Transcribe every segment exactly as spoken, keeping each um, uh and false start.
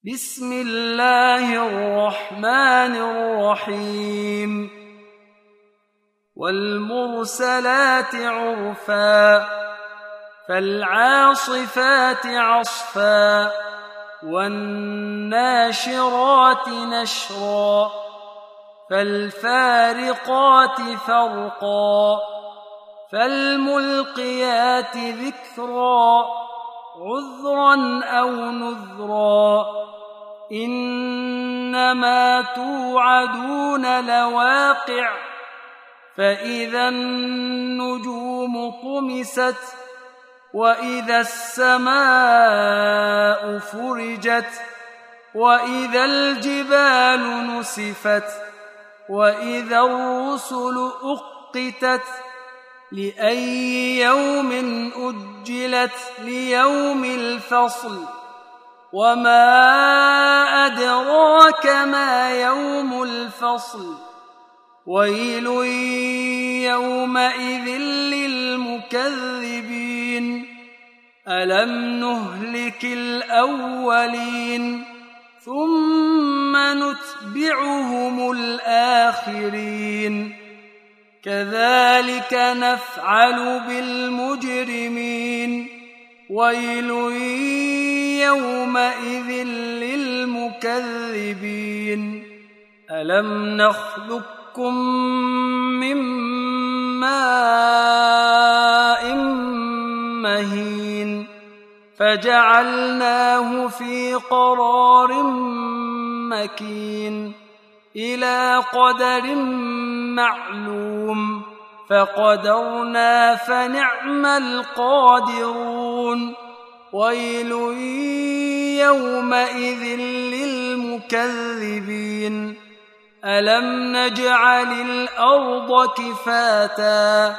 بسم الله الرحمن الرحيم والمرسلات عرفا فالعاصفات عصفا والناشرات نشرا فالفارقات فرقا فالملقيات ذكرا عذرا أو نذرا إنما توعدون لواقع فإذا النجوم طمست وإذا السماء فرجت وإذا الجبال نسفت وإذا الرسل أقتت لأي يوم أجلت ليوم الفصل وما أدراك ما يوم الفصل ويل يومئذ للمكذبين ألم نهلك الأولين ثم نتبعهم الآخرين كذلك نفعل بالمجرمين ويل يومئذ للمكذبين ألم نخلقكم من ماء مهين فجعلناه في قرار مكين إلى قدر معلوم فقدرنا فنعم القادرون ويل يومئذ للمكذبين ألم نجعل الأرض كفاتا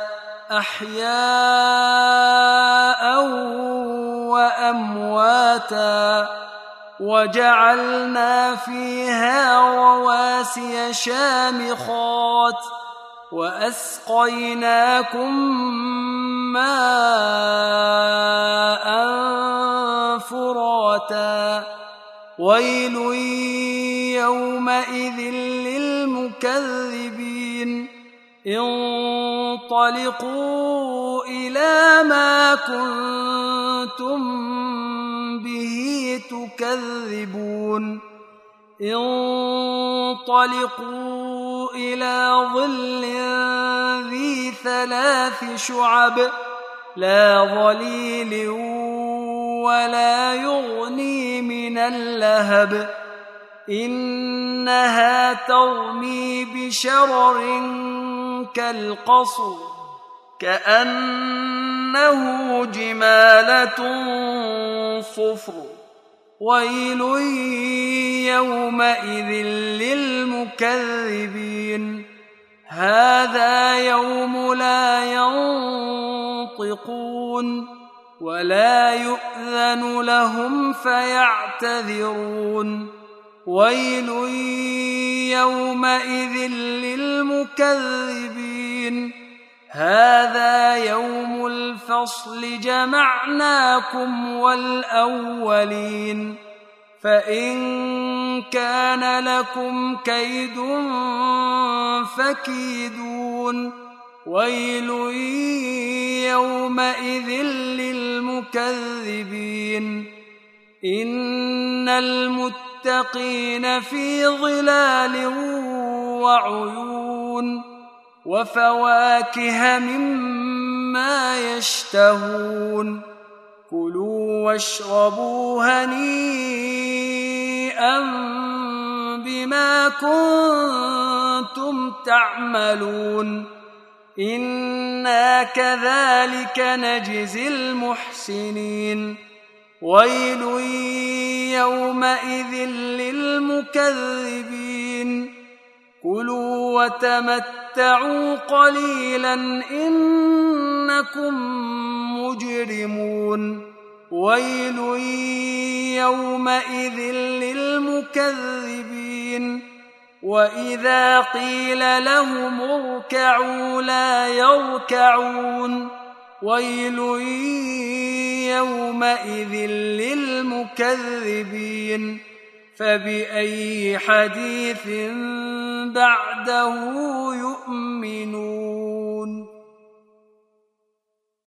أحياء وأمواتا وجعلنا فيها رواسي شامخات وأسقيناكم ماء فراتا ويل يومئذ للمكذبين انطلقوا إلى ما كنتم به تكذبون انطلقوا إلى ظل ذي ثلاث شعب لا ظليل ولا يغني من اللهب إنها ترمي بشرر كالقصر كأنه جمالة صفر ويل يومئذ للمكذبين هذا يوم لا ينطقون ولا يؤذن لهم فيعتذرون ويل يومئذ للمكذبين هذا يوم الفصل جمعناكم والأولين فإن كان لكم كيد فكيدون ويل يومئذ للمكذبين إن المتقين في ظلال وعيون وفواكه مما يشتهون كلوا واشربوا هنيئا بما كنتم تعملون إنا كذلك نجزي المحسنين ويل يومئذ للمكذبين كلوا وتمتعوا قليلا إنكم مجرمون ويل يومئذ للمكذبين وإذا قيل لهم اركعوا لا يركعون ويل يومئذ للمكذبين فبأي حديث بعده يؤمنون